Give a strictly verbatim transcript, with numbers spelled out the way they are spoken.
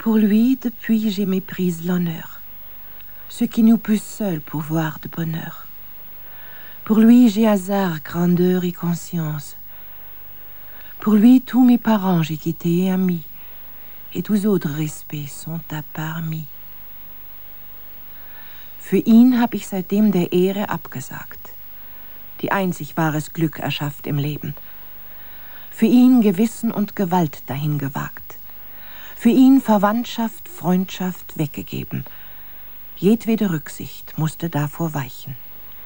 Pour lui, depuis, j'ai méprise l'honneur, ce qui nous pousse seul pour voir de bonheur. Pour lui, j'ai hasard, grandeur et conscience. Pour lui, tous mes parents j'ai quittés et amis, et tous autres Respects sont à part mis. Für ihn hab ich seitdem der Ehre abgesagt, die einzig wahres Glück erschafft im Leben. Für ihn Gewissen und Gewalt dahin gewagt. Für ihn Verwandtschaft, Freundschaft weggegeben. Jedwede Rücksicht musste davor weichen.